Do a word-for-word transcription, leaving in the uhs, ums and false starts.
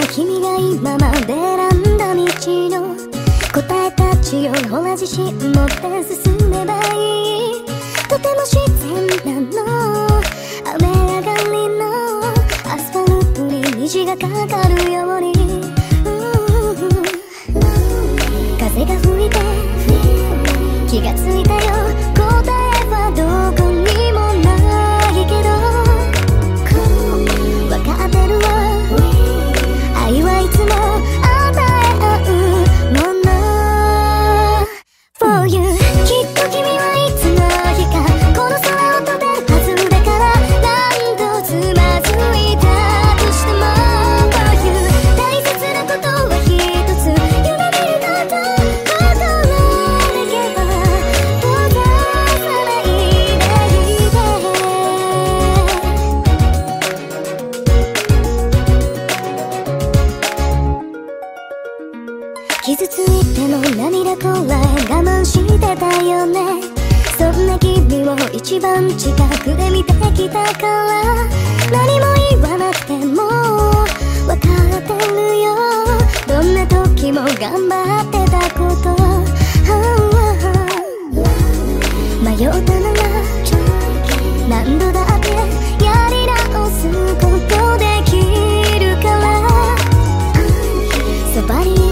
君が今まで選んだ道の答えたちをほら自信持って進めばいい。とても自然なの、雨上がりのアスファルトに虹がかかるように、風が吹いて気がついたよ、答えはどこにもないけど分かってるわ、愛はいつも与え合うもの For you きっと君はいつの日かこの空を飛べるはずだから、何度つまずいたとしても For you 大切なことは一つ、夢見ること心だけは閉ざさないでいて。傷ついての涙こらえ我慢してたよね。そんな君を一番近くで見てきたから、何も言わなくても分かってるよ、どんな時も頑張ってたこと、迷ったなら何度だってやり直すことできるから、そばに